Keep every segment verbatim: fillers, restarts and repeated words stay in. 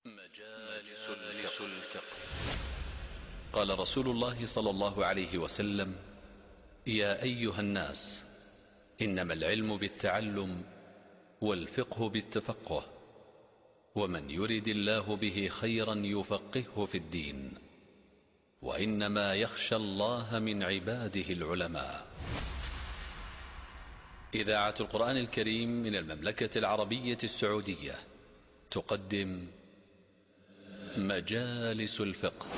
مجالس الفقه. قال رسول الله صلى الله عليه وسلم: يا أيها الناس، إنما العلم بالتعلم والفقه بالتفقه، ومن يرد الله به خيرا يفقهه في الدين، وإنما يخشى الله من عباده العلماء. إذاعة القرآن الكريم من المملكة العربية السعودية تقدم مجالس الفقه.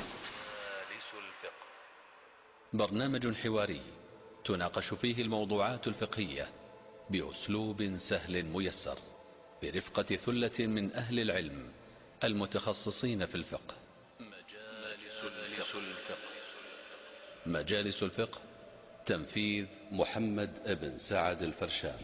برنامج حواري تناقش فيه الموضوعات الفقهية بأسلوب سهل ميسر، برفقة ثلة من أهل العلم المتخصصين في الفقه. مجالس الفقه. مجالس الفقه، تنفيذ محمد بن سعد الفرشان.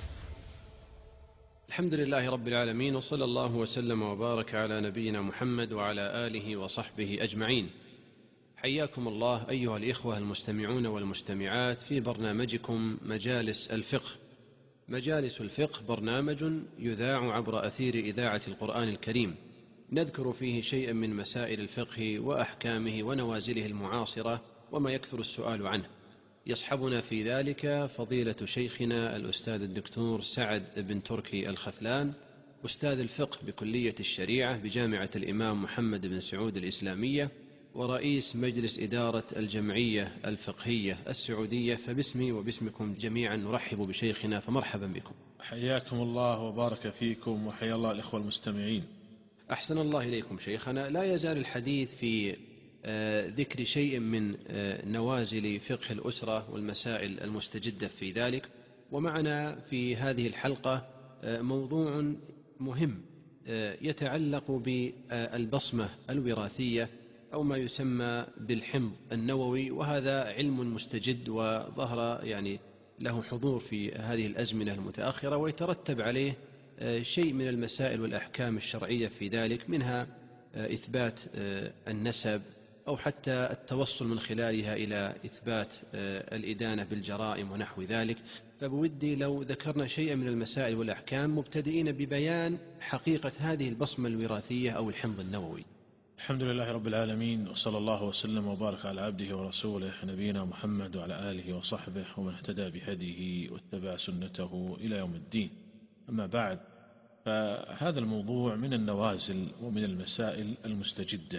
الحمد لله رب العالمين، وصلى الله وسلم وبارك على نبينا محمد وعلى آله وصحبه أجمعين. حياكم الله أيها الإخوة المستمعون والمستمعات في برنامجكم مجالس الفقه. مجالس الفقه برنامج يذاع عبر أثير إذاعة القرآن الكريم، نذكر فيه شيئا من مسائل الفقه وأحكامه ونوازله المعاصرة وما يكثر السؤال عنه. يصحبنا في ذلك فضيلة شيخنا الأستاذ الدكتور سعد بن تركي الخثلان، أستاذ الفقه بكلية الشريعة بجامعة الإمام محمد بن سعود الإسلامية، ورئيس مجلس إدارة الجمعية الفقهية السعودية. فباسمي وباسمكم جميعا نرحب بشيخنا، فمرحبا بكم. حياكم الله وبارك فيكم، وحيا الله الإخوة المستمعين. أحسن الله إليكم شيخنا. لا يزال الحديث في ذكر شيء من نوازل فقه الأسرة والمسائل المستجدة في ذلك، ومعنا في هذه الحلقة موضوع مهم يتعلق بالبصمة الوراثية أو ما يسمى بالحمض النووي، وهذا علم مستجد وظهر يعني له حضور في هذه الأزمنة المتأخرة، ويترتب عليه شيء من المسائل والأحكام الشرعية في ذلك، منها إثبات النسب أو حتى التوصل من خلالها إلى إثبات الإدانة بالجرائم ونحو ذلك. فبودي لو ذكرنا شيئا من المسائل والأحكام، مبتدئين ببيان حقيقة هذه البصمة الوراثية أو الحمض النووي. الحمد لله رب العالمين، وصلى الله وسلم وبارك على عبده ورسوله نبينا محمد وعلى آله وصحبه ومن اهتدى بهديه واتبع سنته إلى يوم الدين. أما بعد، فهذا الموضوع من النوازل ومن المسائل المستجدة،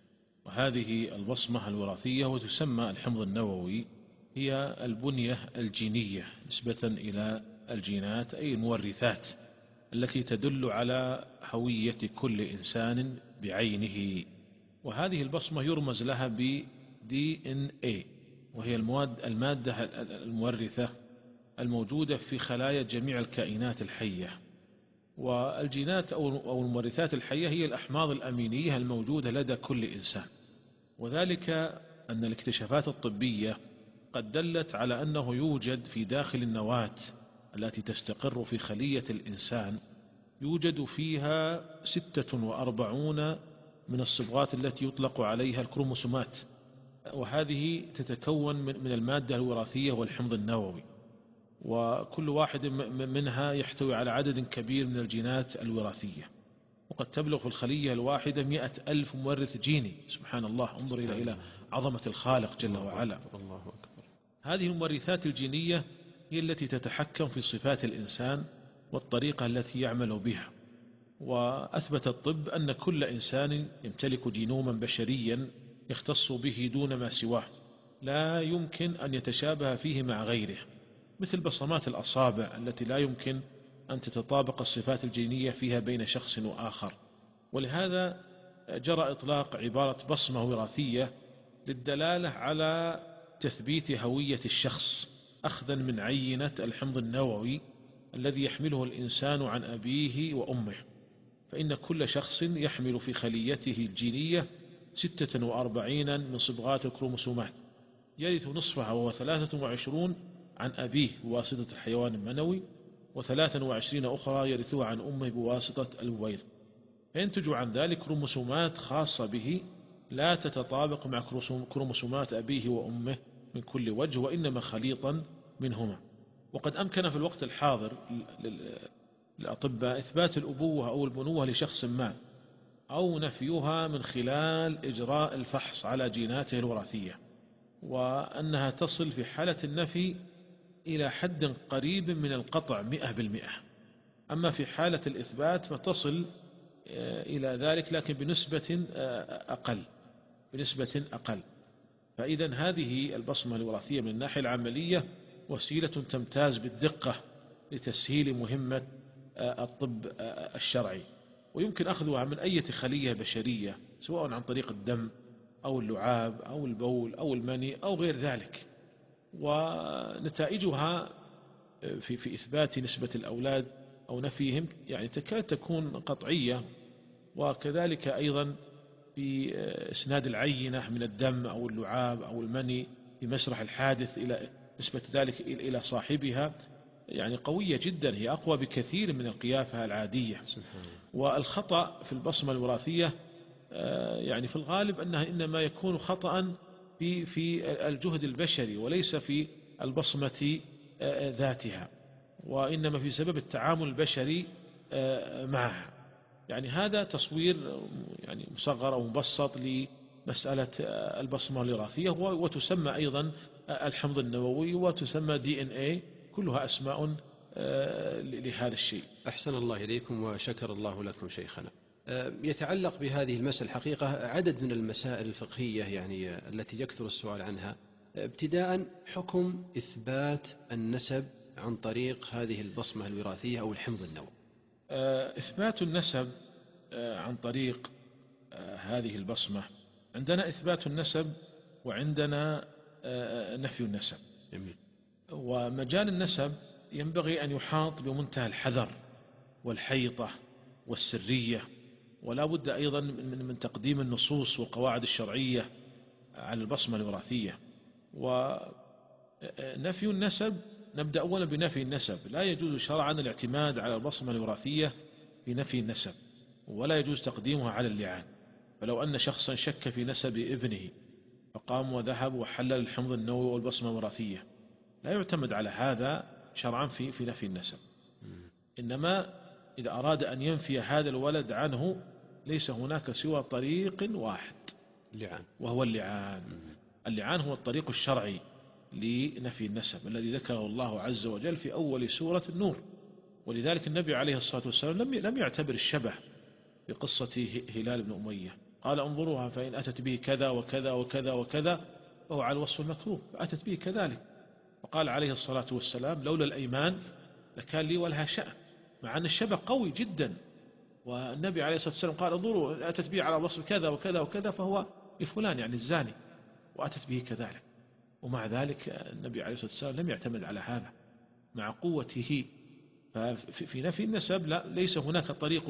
وهذه البصمة الوراثية وتسمى الحمض النووي هي البنية الجينية نسبة إلى الجينات، أي المورثات التي تدل على هوية كل إنسان بعينه. وهذه البصمة يرمز لها ب دي إن إيه، وهي المواد المادة المورثة الموجودة في خلايا جميع الكائنات الحية. والجينات أو المورثات الحية هي الأحماض الأمينية الموجودة لدى كل إنسان، وذلك أن الاكتشافات الطبية قد دلت على أنه يوجد في داخل النواة التي تستقر في خلية الإنسان، يوجد فيها ستة وأربعون من الصبغات التي يطلق عليها الكروموسومات، وهذه تتكون من المادة الوراثية والحمض النووي، وكل واحد منها يحتوي على عدد كبير من الجينات الوراثية، وقد تبلغ في الخلية الواحدة مئة ألف مورث جيني. سبحان الله، انظر إلى إلى عظمة الخالق جل وعلا. الله أكبر. هذه المورثات الجينية هي التي تتحكم في صفات الإنسان والطريقة التي يعمل بها. وأثبت الطب أن كل إنسان يمتلك جينوما بشريا يختص به دون ما سواه، لا يمكن أن يتشابه فيه مع غيره، مثل بصمات الأصابع التي لا يمكن أن تتطابق الصفات الجينية فيها بين شخص وآخر. ولهذا جرى إطلاق عبارة بصمة وراثية للدلالة على تثبيت هوية الشخص، أخذا من عينة الحمض النووي الذي يحمله الإنسان عن أبيه وأمه. فإن كل شخص يحمل في خليته الجينية ستة وأربعين من صبغات الكروموسومات، يرث نصفها وهو ثلاثة وعشرون عن أبيه بواسطة الحيوان المنوي، وثلاثة وعشرين أخرى يرثوها عن أمه بواسطة البويض. فينتج عن ذلك كروموسومات خاصة به لا تتطابق مع كروموسومات أبيه وأمه من كل وجه، وإنما خليطا منهما. وقد أمكن في الوقت الحاضر للأطباء إثبات الأبوة أو البنوة لشخص ما أو نفيها من خلال إجراء الفحص على جيناته الوراثية، وأنها تصل في حالة النفي إلى حد قريب من القطع مئة بالمئة. أما في حالة الإثبات فتصل إلى ذلك لكن بنسبة أقل بنسبة أقل. فإذا هذه البصمة الوراثية من الناحية العملية وسيلة تمتاز بالدقة لتسهيل مهمة الطب الشرعي، ويمكن أخذها من أي خلية بشرية سواء عن طريق الدم أو اللعاب أو البول أو المني أو غير ذلك، ونتائجها في في إثبات نسبة الأولاد أو نفيهم يعني تكاد تكون قطعية. وكذلك أيضا في إسناد العينة من الدم أو اللعاب أو المني في مسرح الحادث إلى نسبة ذلك إلى صاحبها يعني قوية جدا، هي أقوى بكثير من القيافة العادية. والخطأ في البصمة الوراثية يعني في الغالب أنها إنما يكون خطأ في في الجهد البشري وليس في البصمة ذاتها، وإنما في سبب التعامل البشري معها. يعني هذا تصوير يعني مصغر أو مبسط لمسألة البصمة الوراثية، وتسمى أيضا الحمض النووي وتسمى دي إن إيه، كلها أسماء لهذا الشيء. أحسن الله إليكم وشكر الله لكم شيخنا. يتعلق بهذه المسألة حقيقة عدد من المسائل الفقهية يعني التي يكثر السؤال عنها. ابتداء حكم إثبات النسب عن طريق هذه البصمة الوراثية أو الحمض النووي. إثبات النسب عن طريق هذه البصمة، عندنا إثبات النسب وعندنا نفي النسب. جميل. ومجال النسب ينبغي أن يحاط بمنتهى الحذر والحيطة والسرية، ولا بد أيضا من تقديم النصوص والقواعد الشرعية على البصمة الوراثية. ونفي النسب نبدأ أولا بنفي النسب. لا يجوز شرعا الاعتماد على البصمة الوراثية في نفي النسب، ولا يجوز تقديمها على اللعان. فلو أن شخصا شك في نسب ابنه فقام وذهب وحلل الحمض النووي والبصمة الوراثية، لا يعتمد على هذا شرعا في في نفي النسب. إنما إذا أراد أن ينفي هذا الولد عنه ليس هناك سوى طريق واحد، اللعان، وهو اللعان. اللعان هو الطريق الشرعي لنفي النسب الذي ذكره الله عز وجل في أول سورة النور. ولذلك النبي عليه الصلاة والسلام لم لم يعتبر الشبه بقصة هلال بن أمية، قال انظروها فإن أتت به كذا وكذا وكذا وكذا فهو على الوصف المكروه، فأتت به كذلك. وقال عليه الصلاة والسلام لولا الأيمان لكان لي ولها شأن، مع أن الشبه قوي جدا. والنبي عليه الصلاة والسلام قال انظروا أتت به على وصف كذا وكذا وكذا فهو لفلان يعني الزاني، وأتت به كذلك. ومع ذلك النبي عليه الصلاة والسلام لم يعتمد على هذا مع قوته. ففي نفي النسب لا، ليس هناك طريق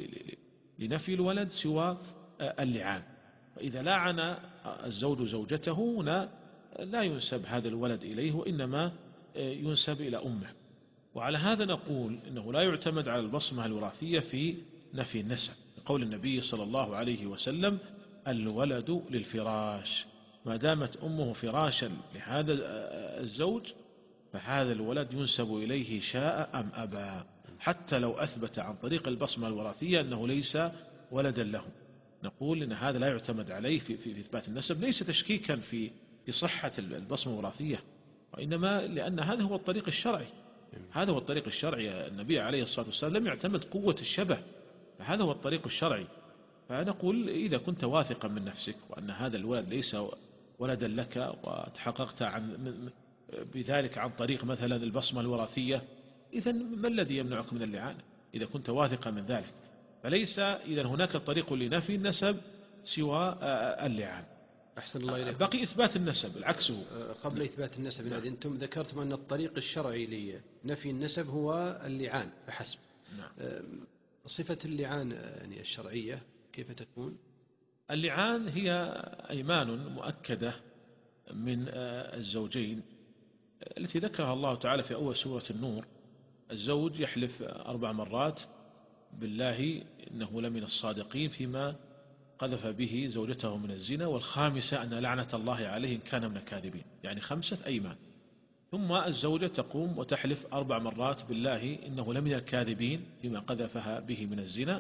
لنفي الولد سوى اللعان. فإذا لعن الزوج زوجته هنا لا ينسب هذا الولد إليه، وإنما ينسب إلى أمه. وعلى هذا نقول إنه لا يعتمد على البصمة الوراثية في نفي النسب، قول النبي صلى الله عليه وسلم الولد للفراش، ما دامت أمه فراشا لهذا الزوج فهذا الولد ينسب إليه شاء أم أبى، حتى لو أثبت عن طريق البصمة الوراثية أنه ليس ولدا له. نقول إن هذا لا يعتمد عليه في, في إثبات النسب، ليس تشكيكا في في صحة البصمة الوراثية، وإنما لأن هذا هو الطريق الشرعي. هذا هو الطريق الشرعي. النبي عليه الصلاة والسلام لم يعتمد قوة الشبه، فهذا هو الطريق الشرعي. فنقول إذا كنت واثقا من نفسك وأن هذا الولد ليس ولدا لك وتحققت عن بذلك عن طريق مثلا البصمة الوراثية، إذا ما الذي يمنعك من اللعان إذا كنت واثقا من ذلك؟ فليس إذا هناك طريق لنفي النسب سوى اللعان. أحسن الله إليك. بقي إثبات النسب العكس. قبل إثبات النسب نعم. أنتم ذكرتم أن الطريق الشرعي لنفي النسب هو اللعان فحسب. نعم. صفة اللعان يعني الشرعية كيف تكون؟ اللعان هي أيمان مؤكدة من الزوجين التي ذكرها الله تعالى في أول سورة النور. الزوج يحلف أربع مرات بالله إنه لمن الصادقين فيما قذف به زوجته من الزنا، والخامسة أن لعنة الله عليه إن كان من الكاذبين، يعني خمسة أيمان. ثم الزوجة تقوم وتحلف أربع مرات بالله إنه لمن الكاذبين فيما قذفها به من الزنا،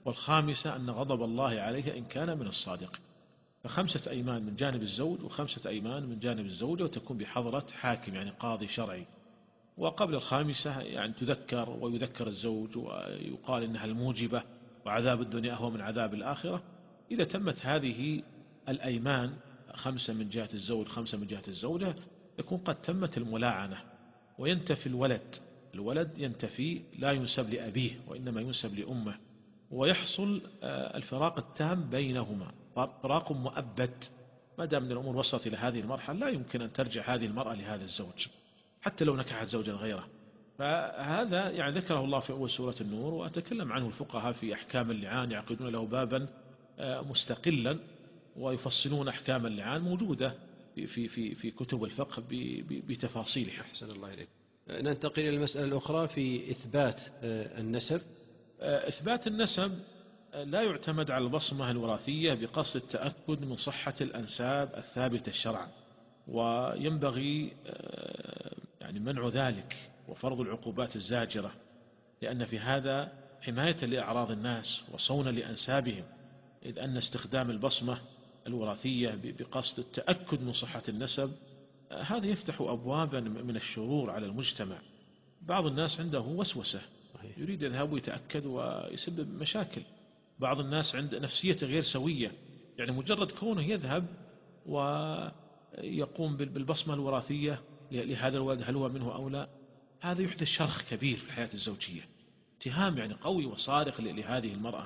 والخامسة أن غضب الله عليه إن كان من الصادق. فخمسة أيمان من جانب الزوج وخمسة أيمان من جانب الزوجة، وتكون بحضرة حاكم يعني قاضي شرعي. وقبل الخامسة يعني تذكر ويذكر الزوج ويقال إنها الموجبة وعذاب الدنيا أهون من عذاب الآخرة. إذا تمت هذه الأيمان خمسة من جهة الزوج خمسة من جهة الزوجة يكون قد تمت الملاعنة، وينتفي الولد الولد ينتفي لا ينسب لأبيه وإنما ينسب لأمه، ويحصل الفراق التام بينهما، فراق مؤبد. ما دام من الأمور وصلت إلى هذه المرحلة لا يمكن أن ترجع هذه المرأة لهذا الزوج حتى لو نكحت زوجا غيره. فهذا يعني ذكره الله في أول سورة النور، وأتكلم عنه الفقهاء في أحكام اللعان، يعقدون له بابا مستقلا ويفصلون أحكام اللعان، موجودة في في في في كتب الفقه بتفاصيلها. أحسن الله إليك. ننتقل إلى المسألة الأخرى في إثبات النسب. إثبات النسب لا يعتمد على البصمة الوراثية بقصد التأكد من صحة الأنساب الثابتة شرعا، وينبغي يعني منع ذلك وفرض العقوبات الزاجرة، لأن في هذا حماية لأعراض الناس وصونا لأنسابهم، إذ أن استخدام البصمة الوراثية بقصد التأكد من صحة النسب هذا يفتح أبوابا من الشرور على المجتمع. بعض الناس عنده وسوسة يريد يذهب ويتأكد ويسبب مشاكل. بعض الناس عند نفسية غير سوية، يعني مجرد كونه يذهب ويقوم بالبصمة الوراثية لهذا الولد هل هو منه أو لا، هذا يحدث شرخ كبير في الحياة الزوجية، اتهام يعني قوي وصارخ لهذه المرأة.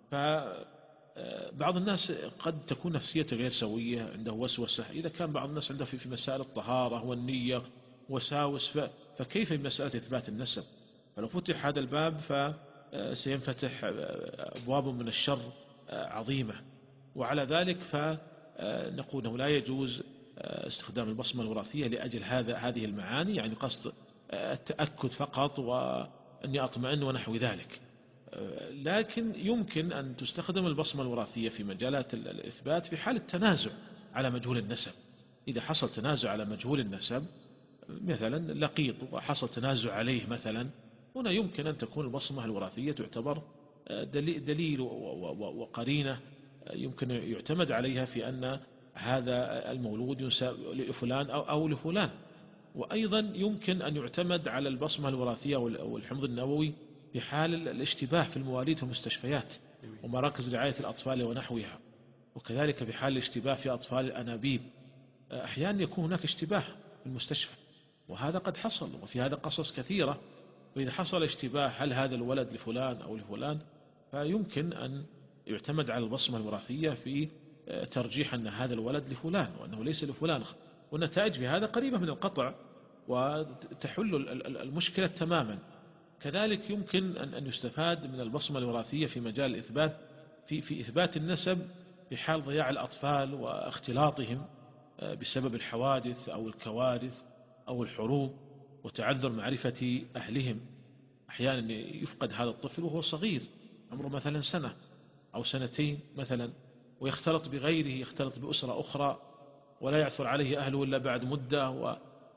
فبعض الناس قد تكون نفسيته غير سوية، عنده وسوسة. إذا كان بعض الناس عنده في مسائل الطهارة والنية وساوس، فكيف بمسألة إثبات النسب؟ فلو فتح هذا الباب فسينفتح أبواب من الشر عظيمة. وعلى ذلك فنقول أنه لا يجوز استخدام البصمة الوراثية لأجل هذا هذه المعاني، يعني قصد التأكد فقط وأني أطمئن ونحو ذلك. لكن يمكن أن تستخدم البصمة الوراثية في مجالات الإثبات في حال التنازع على مجهول النسب. إذا حصل تنازع على مجهول النسب مثلا لقيط وحصل تنازع عليه مثلا، هنا يمكن أن تكون البصمة الوراثية تعتبر دليل وقرينة يمكن يعتمد عليها في أن هذا المولود ينسب لفلان أو لفلان. وأيضا يمكن أن يعتمد على البصمة الوراثية والحمض النووي في حال الاشتباه في المواليد في المستشفيات ومراكز رعاية الأطفال ونحوها، وكذلك في حال الاشتباه في أطفال الأنابيب. أحيانا يكون هناك اشتباه في المستشفى، وهذا قد حصل، وفي هذا قصص كثيرة. وإذا حصل اشتباه هل هذا الولد لفلان أو لفلان، فيمكن أن يعتمد على البصمة الوراثية في ترجيح أن هذا الولد لفلان وأنه ليس لفلان، والنتائج في هذا قريبة من القطع وتحل المشكلة تماما. كذلك يمكن أن يستفاد من البصمة الوراثية في مجال الإثبات في في إثبات النسب في حال ضياع الأطفال واختلاطهم بسبب الحوادث أو الكوارث أو الحروب وتعذر معرفة أهلهم. أحيانا يفقد هذا الطفل وهو صغير عمره مثلا سنة أو سنتين مثلا، ويختلط بغيره، يختلط بأسرة أخرى ولا يعثر عليه أهله إلا بعد مدة، و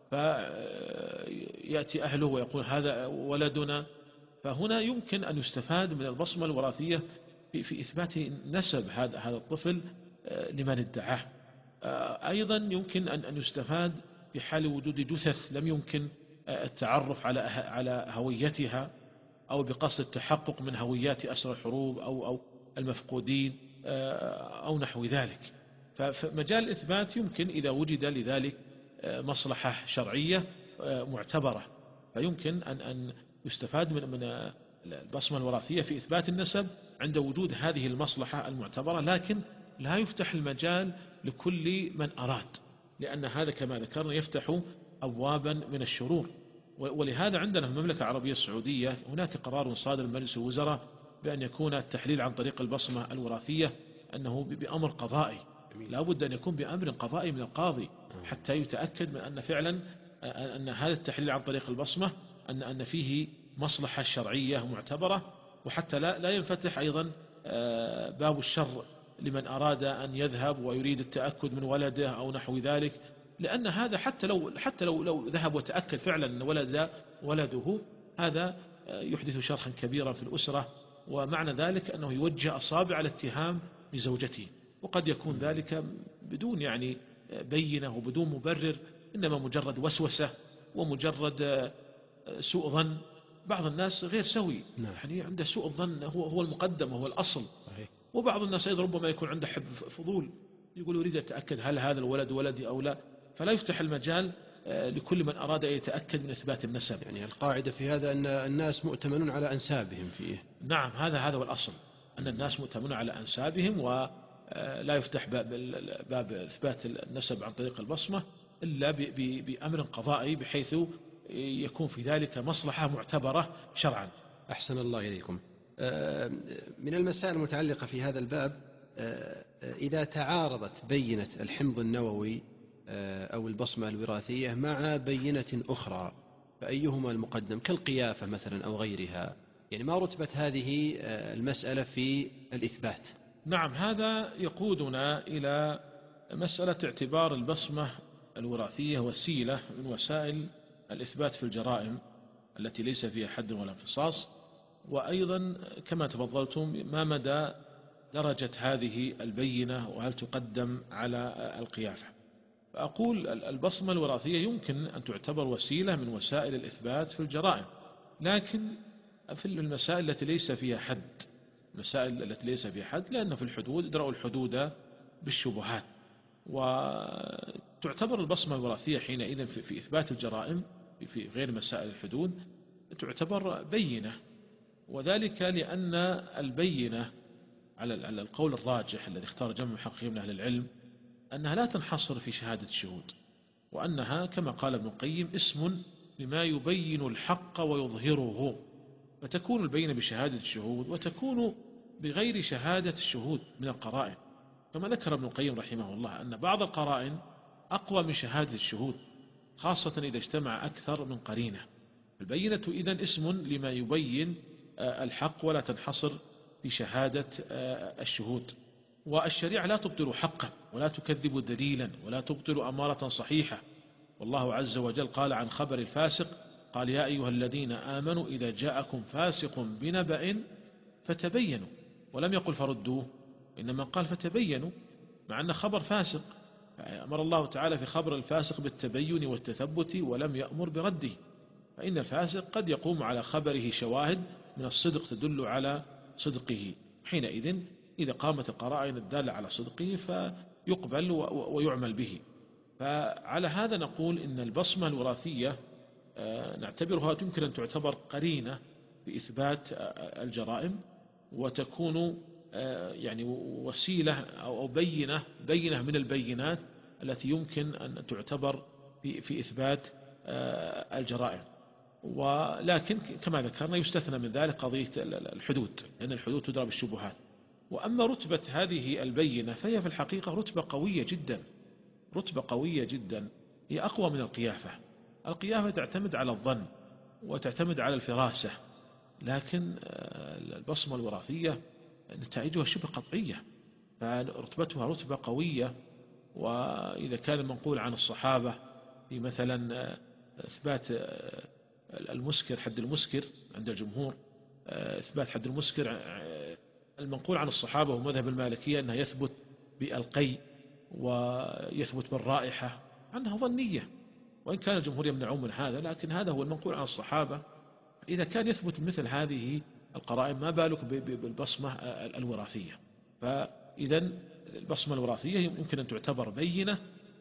فيأتي أهله ويقول هذا ولدنا. فهنا يمكن أن يستفاد من البصمة الوراثية في, في إثبات نسب هذا هذا الطفل لمن ادعاه. أيضا يمكن أن يستفاد في حال وجود جثث لم يمكن التعرف على على هويتها، أو بقصد التحقق من هويات أسرى الحروب أو أو المفقودين أو نحو ذلك. فمجال الإثبات يمكن إذا وجد لذلك مصلحة شرعية معتبرة، فيمكن أن أن يستفاد من من البصمة الوراثية في إثبات النسب عند وجود هذه المصلحة المعتبرة، لكن لا يفتح المجال لكل من أراد، لأن هذا كما ذكرنا يفتح أبوابا من الشرور. ولهذا عندنا في المملكة العربية السعودية هناك قرار صادر من مجلس الوزراء بأن يكون التحليل عن طريق البصمة الوراثية أنه بأمر قضائي، لا بد أن يكون بأمر قضائي من القاضي حتى يتأكد من أن فعلا أن هذا التحليل عن طريق البصمة أن أن فيه مصلحة شرعية معتبرة، وحتى لا لا ينفتح أيضا باب الشر لمن أراد أن يذهب ويريد التأكد من ولده أو نحو ذلك. لأن هذا حتى لو حتى لو لو ذهب وتأكد فعلا أن ولد ولده، هذا يحدث شرخا كبيرا في الأسرة ومعنى ذلك أنه يوجه أصابع الاتهام لزوجته، وقد يكون ذلك بدون يعني بينة وبدون مبرر، إنما مجرد وسوسة ومجرد سوء ظن. بعض الناس غير سوي، يعني عنده سوء الظن هو هو المقدم وهو الأصل. وبعض الناس أيضا ربما يكون عنده حب فضول، يقول أريد أتأكد هل هذا الولد ولدي أو لا، فلا يفتح المجال لكل من أراد أن يتأكد من إثبات النسب. يعني القاعدة في هذا أن الناس مؤتمنون على أنسابهم فيه. نعم، هذا هذا هو الأصل، أن الناس مؤتمنون على أنسابهم، ولا يفتح باب, باب إثبات النسب عن طريق البصمة إلا بأمر قضائي، بحيث يكون في ذلك مصلحة معتبرة شرعا. أحسن الله إليكم. من المسائل المتعلقة في هذا الباب، إذا تعارضت بينة الحمض النووي أو البصمة الوراثية مع بينة أخرى فأيهما المقدم، كالقيافة مثلا أو غيرها، يعني ما رتبة هذه المسألة في الإثبات؟ نعم، هذا يقودنا إلى مسألة اعتبار البصمة الوراثية وسيلة من وسائل الإثبات في الجرائم التي ليس فيها حد ولا قصاص. وأيضا كما تفضلتم، ما مدى درجة هذه البينة وهل تقدم على القيافة؟ فأقول البصمة الوراثية يمكن أن تعتبر وسيلة من وسائل الإثبات في الجرائم، لكن في المسائل التي ليس فيها حد، المسائل التي ليس فيها حد، لأن في الحدود ادرأوا الحدود بالشبهات، وتعتبر البصمة الوراثية حينئذ في إثبات الجرائم في غير مسائل الحدود تعتبر بينة، وذلك لأن البينة على القول الراجح الذي اختار جمع محققين من أهل العلم أنها لا تنحصر في شهادة الشهود، وأنها كما قال ابن القيم اسم لما يبين الحق ويظهره، فتكون البينة بشهادة الشهود وتكون بغير شهادة الشهود من القرائن، كما ذكر ابن القيم رحمه الله أن بعض القرائن أقوى من شهادة الشهود، خاصة إذا اجتمع أكثر من قرينة. البينة إذن اسم لما يبين الحق ولا تنحصر في شهادة الشهود. والشريعة لا تبطل حقا ولا تكذب دليلا ولا تبطل أمارة صحيحة، والله عز وجل قال عن خبر الفاسق، قال يا أيها الذين آمنوا إذا جاءكم فاسق بنبأ فتبينوا، ولم يقل فردوه، إنما قال فتبينوا، مع أن خبر فاسق، أمر الله تعالى في خبر الفاسق بالتبين والتثبت ولم يأمر برده، فإن الفاسق قد يقوم على خبره شواهد من الصدق تدل على صدقه، حينئذ إذا قامت القرائن الدالة على صدقه فيقبل ويعمل به. فعلى هذا نقول إن البصمة الوراثية نعتبرها يمكن أن تعتبر قرينة بإثبات الجرائم، وتكون يعني وسيلة أو بينة بينة من البينات التي يمكن أن تعتبر في إثبات الجرائم. ولكن كما ذكرنا يستثنى من ذلك قضية الحدود، لأن الحدود تدرى بالشبهات. وأما رتبة هذه البينة فهي في الحقيقة رتبة قوية جدا، رتبة قوية جدا، هي أقوى من القيافة. القيافة تعتمد على الظن وتعتمد على الفراسة، لكن البصمة الوراثية نتائجها شبه قطعية، فرتبتها رتبة قوية. وإذا كان المنقول عن الصحابة في مثلا إثبات المسكر، حد المسكر عند الجمهور، إثبات حد المسكر المنقول عن الصحابة ومذهب المالكية أنها يثبت بالقي ويثبت بالرائحة، أنها ظنية، وإن كان الجمهور يمنعون من هذا، لكن هذا هو المنقول عن الصحابة. إذا كان يثبت مثل هذه القرائن ما بالك بالبصمة الوراثية؟ فإذا البصمة الوراثية يمكن أن تعتبر بينة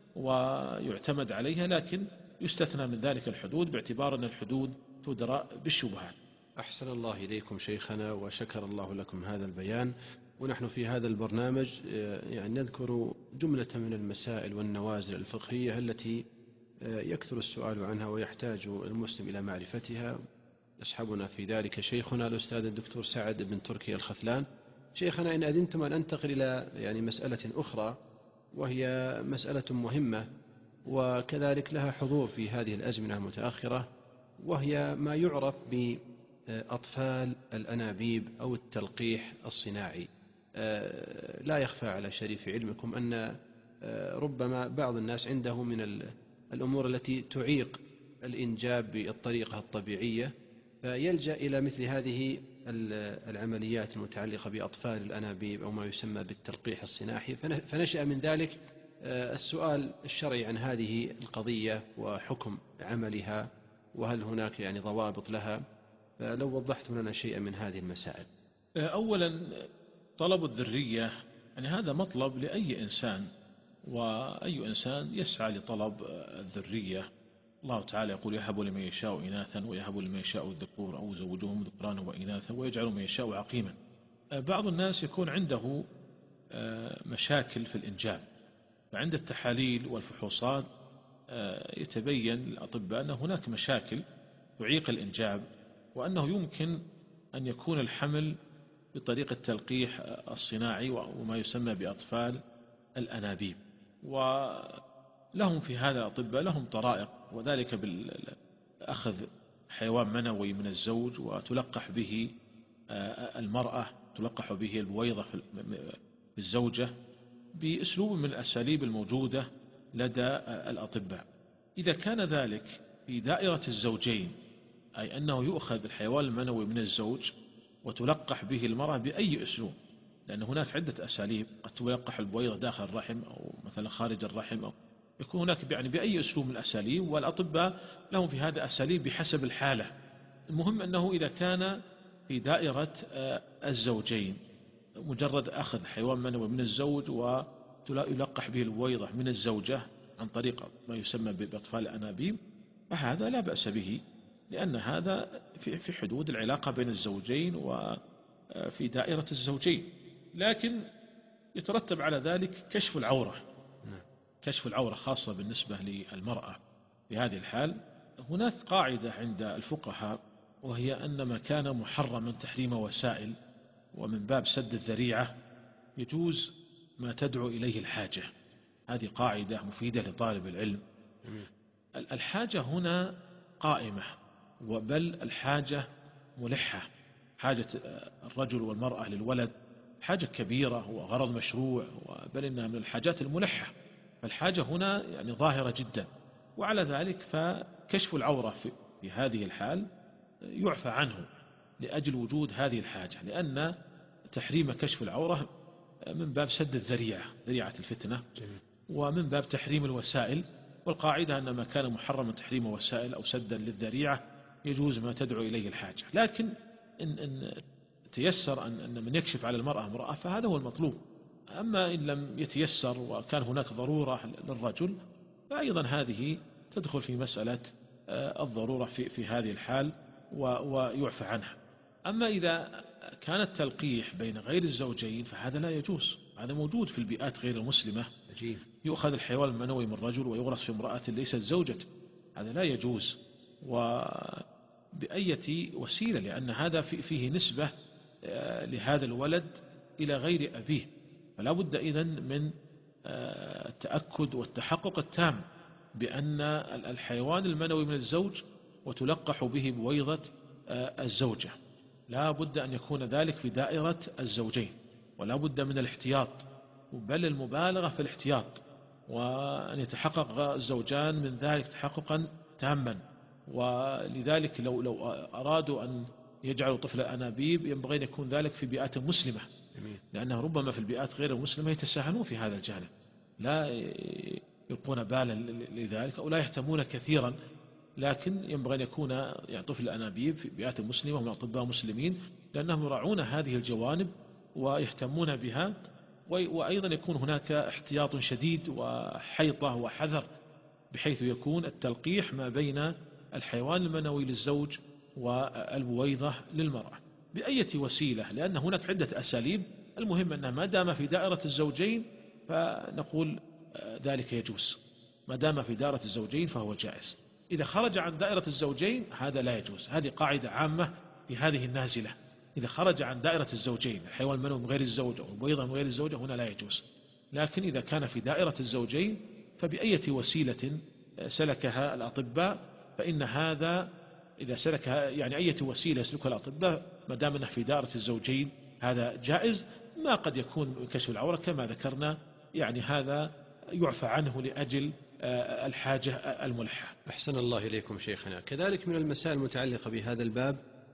ويعتمد عليها، لكن يستثنى من ذلك الحدود باعتبار أن الحدود تدرى بالشبهات. أحسن الله إليكم شيخنا وشكر الله لكم هذا البيان. ونحن في هذا البرنامج يعني نذكر جملة من المسائل والنوازل الفقهية التي يكثر السؤال عنها ويحتاج المسلم إلى معرفتها. يصحبنا في ذلك شيخنا الأستاذ الدكتور سعد بن تركي الخثلان. شيخنا إن أذنتم أن أنتقل إلى يعني مسألة أخرى، وهي مسألة مهمة وكذلك لها حضور في هذه الأزمنة المتأخرة، وهي ما يعرف بأطفال الأنابيب أو التلقيح الصناعي. لا يخفى على شريف علمكم أن ربما بعض الناس عنده من الأمور التي تعيق الإنجاب بالطريقة الطبيعية، فيلجأ إلى مثل هذه العمليات المتعلقة بأطفال الأنابيب أو ما يسمى بالتلقيح الصناعي، فنشأ من ذلك السؤال الشرعي عن هذه القضية وحكم عملها، وهل هناك يعني ضوابط لها؟ فلو وضحت لنا شيئا من هذه المسائل. أولا، طلب الذرية يعني هذا مطلب لأي إنسان، وأي إنسان يسعى لطلب الذرية. الله تعالى يقول: يهب لمن يشاء إناثا ويهب لمن يشاء الذكور أو يزوجهم ذكرانا وإناثا ويجعل من يشاء عقيما. بعض الناس يكون عنده مشاكل في الإنجاب، فعند التحاليل والفحوصات يتبين للأطباء أن هناك مشاكل تعيق الإنجاب، وأنه يمكن أن يكون الحمل بطريقة التلقيح الصناعي وما يسمى بأطفال الأنابيب. ولهم في هذا الأطباء لهم طرائق، وذلك بالأخذ حيوان منوي من الزوج وتلقح به المرأة، تلقح به البويضة في الزوجة بأسلوب من الأساليب الموجودة لدى الأطباء. إذا كان ذلك في دائرة الزوجين، أي أنه يؤخذ الحيوان المنوي من الزوج وتلقح به المرأة بأي أسلوب، لأن هناك عدة أساليب، قد تلقح البويضة داخل الرحم أو مثلا خارج الرحم، أو يكون هناك يعني بأي أسلوب من الأساليب، والأطباء لهم في هذا أساليب بحسب الحالة. المهم أنه إذا كان في دائرة الزوجين مجرد أخذ حيوان منوي من الزوج ويلقح به البويضة من الزوجة عن طريق ما يسمى بأطفال الأنابيب، فهذا لا بأس به، لأن هذا في حدود العلاقة بين الزوجين وفي دائرة الزوجين. لكن يترتب على ذلك كشف العورة، كشف العورة خاصة بالنسبة للمرأة. في هذه الحال هناك قاعدة عند الفقهاء، وهي أن ما كان محرما تحريم وسائل ومن باب سد الذريعة يجوز ما تدعو إليه الحاجة. هذه قاعدة مفيدة لطالب العلم. الحاجة هنا قائمة، وبل الحاجة ملحة، حاجة الرجل والمرأة للولد حاجة كبيرة وغرض مشروع، بل إنها من الحاجات الملحة، فالحاجة هنا يعني ظاهرة جدا. وعلى ذلك فكشف العورة في هذه الحال يعفى عنه لأجل وجود هذه الحاجة، لأن تحريم كشف العورة من باب سد الذريعة، ذريعة الفتنة، ومن باب تحريم الوسائل. والقاعدة أن ما كان محرما تحريم وسائل أو سدا للذريعة يجوز ما تدعو إليه الحاجة. لكن إن, إن تيسر أن, أن من يكشف على المرأة امرأة فهذا هو المطلوب. أما إن لم يتيسر وكان هناك ضرورة للرجل فأيضا هذه تدخل في مسألة الضرورة في, في هذه الحال ويعفى عنها. أما إذا كان التلقيح بين غير الزوجين فهذا لا يجوز، هذا موجود في البيئات غير المسلمة. يؤخذ الحيوان المنوي من رجل ويغرس في امرأة ليست زوجته، هذا لا يجوز وبأية وسيلة، لأن هذا فيه نسبة لهذا الولد إلى غير أبيه. فلا بد إذن من التأكد والتحقق التام بأن الحيوان المنوي من الزوج وتلقح به بويضة الزوجة، لا بد أن يكون ذلك في دائرة الزوجين، ولا بد من الاحتياط، بل المبالغة في الاحتياط، وأن يتحقق الزوجان من ذلك تحققا تاما. ولذلك لو لو أرادوا أن يجعلوا طفل الأنابيب ينبغي أن يكون ذلك في بيئات مسلمة، لأنه ربما في البيئات غير المسلمة يتساهلون في هذا الجانب، لا يلقون بالا لذلك أو لا يهتمون كثيرا. لكن ينبغي أن يكون يعني طفل الأنابيب في بيئات مسلمة ومن أطباء مسلمين، لأنهم يراعون هذه الجوانب ويهتمون بها، وأيضا يكون هناك احتياط شديد وحيطة وحذر، بحيث يكون التلقيح ما بين الحيوان المنوي للزوج والبويضة للمرأة بأية وسيلة، لأن هناك عدة أساليب. المهم أنها ما دام في دائرة الزوجين فنقول ذلك يجوز، ما دام في دائرة الزوجين فهو جائز. إذا خرج عن دائرة الزوجين هذا لا يجوز، هذه قاعدة عامة في هذه النازلة. إذا خرج عن دائرة الزوجين الحيوان المنوي من غير الزوجة والبويضة من غير الزوجة هنا لا يجوز. لكن إذا كان في دائرة الزوجين فبأية وسيلة سلكها الأطباء فإن هذا، إذا سلكها يعني أية وسيلة يسلكها الأطباء ما دام أنه في دائرة الزوجين هذا جائز. ما قد يكون كشف العورة كما ذكرنا يعني هذا يعفى عنه لأجل الحاجة الملحة. أحسن الله إليكم شيخنا. كذلك من المسائل المتعلقة بهذا الباب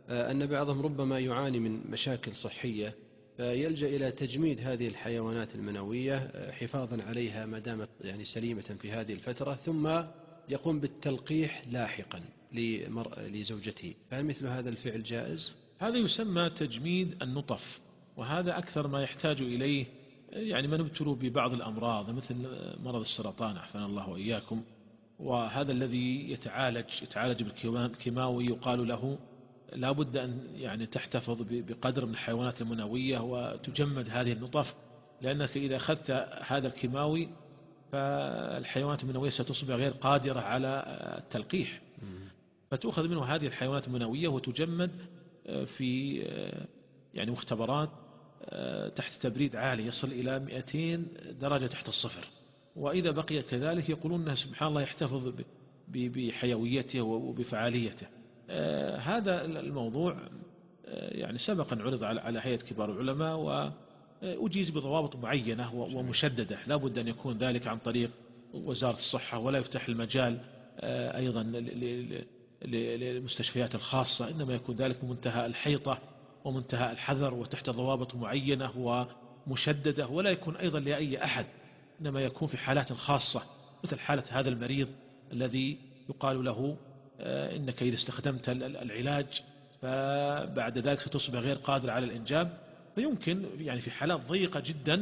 أن بعضهم ربما يعاني من مشاكل صحية فيلجأ إلى تجميد هذه الحيوانات المنوية حفاظا عليها ما دامت يعني سليمة في هذه الفترة، ثم يقوم بالتلقيح لاحقا لزوجته، فهل مثل هذا الفعل جائز؟ هذا يسمى تجميد النطف، وهذا أكثر ما يحتاج إليه يعني من ابتلوا ببعض الأمراض مثل مرض السرطان عافانا الله وإياكم، وهذا الذي يتعالج يتعالج بالكيماوي يقال له لا بد أن يعني تحتفظ بقدر من الحيوانات المنوية وتجمد هذه النطف، لأنك إذا أخذت هذا الكيماوي فالحيوانات المنوية ستصبح غير قادرة على التلقيح، فتأخذ منه هذه الحيوانات المنوية وتجمد في يعني مختبرات تحت تبريد عالي يصل إلى مئتين درجة تحت الصفر، وإذا بقي كذلك يقولون أنه سبحان الله يحتفظ بحيويته وبفعاليته. هذا الموضوع يعني سبقا عرض على هيئة كبار العلماء وأجيز بضوابط معينة ومشددة، لا بد أن يكون ذلك عن طريق وزارة الصحة، ولا يفتح المجال أيضا للمستشفيات الخاصة، إنما يكون ذلك بمنتهى الحيطة ومنتهى الحذر وتحت ضوابط معينة ومشددة، ولا يكون أيضا لأي أحد، إنما يكون في حالات خاصة مثل حالة هذا المريض الذي يقال له إنك إذا استخدمت العلاج فبعد ذلك ستصبح غير قادر على الإنجاب، فيمكن يعني في حالات ضيقة جدا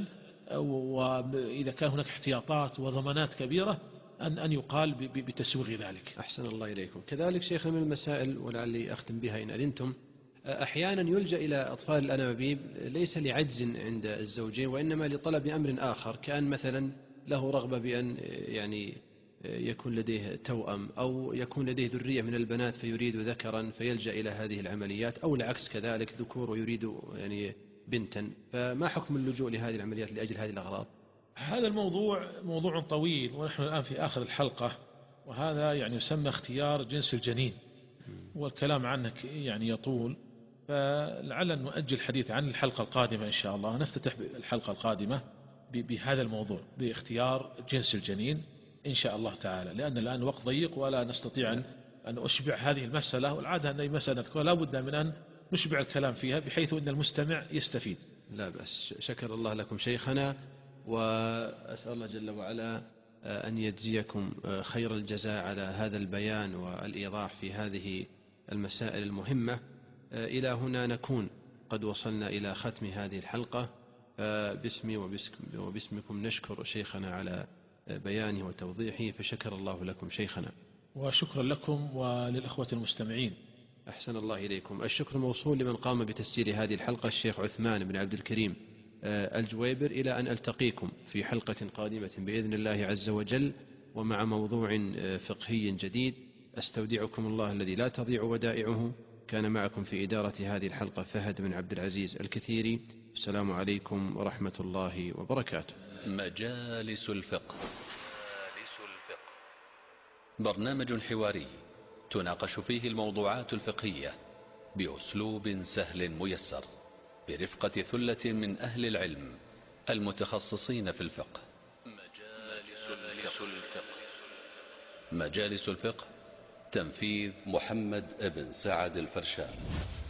وإذا كان هناك احتياطات وضمانات كبيرة أن أن يقال بتسويغ ذلك. أحسن الله إليكم. كذلك شيخنا من المسائل ولعلي أختم بها إن أذنتم، أحيانا يلجأ إلى أطفال الأنابيب ليس لعجز عند الزوجين وإنما لطلب أمر آخر، كأن مثلا له رغبة بأن يعني يكون لديه توأم أو يكون لديه ذرية من البنات فيريد ذكرا فيلجأ إلى هذه العمليات، أو العكس كذلك ذكور يريد يعني بنتا، فما حكم اللجوء لهذه العمليات لأجل هذه الأغراض؟ هذا الموضوع موضوع طويل ونحن الآن في آخر الحلقة، وهذا يعني يسمى اختيار جنس الجنين والكلام عنه يعني يطول، فلعل نؤجل الحديث عن الحلقة القادمة إن شاء الله، نفتتح الحلقة القادمة بهذا الموضوع باختيار جنس الجنين إن شاء الله تعالى، لأن الآن وقت ضيق ولا نستطيع أن أشبع هذه المسألة، والعادة أن أي مسألة نذكرها لا بد من أن نشبع الكلام فيها بحيث أن المستمع يستفيد. لا بأس، شكر الله لكم شيخنا، وأسأل الله جل وعلا أن يجزيكم خير الجزاء على هذا البيان والإيضاح في هذه المسائل المهمة. إلى هنا نكون قد وصلنا إلى ختم هذه الحلقة، باسمي وباسمكم نشكر شيخنا على بيانه وتوضيحه، فشكر الله لكم شيخنا. وشكرا لكم وللأخوة المستمعين. أحسن الله إليكم. الشكر موصول لمن قام بتسجيل هذه الحلقة الشيخ عثمان بن عبد الكريم الجويبر. إلى أن ألتقيكم في حلقة قادمة بإذن الله عز وجل ومع موضوع فقهي جديد، أستودعكم الله الذي لا تضيع ودائعه. كان معكم في إدارة هذه الحلقة فهد بن عبد العزيز الكثيري. السلام عليكم ورحمة الله وبركاته. مجالس الفقه. برنامج حواري تناقش فيه الموضوعات الفقهية بأسلوب سهل ميسر برفقة ثلة من أهل العلم المتخصصين في الفقه. مجالس الفقه. مجالس الفقه تنفيذ محمد بن سعد الفرشان.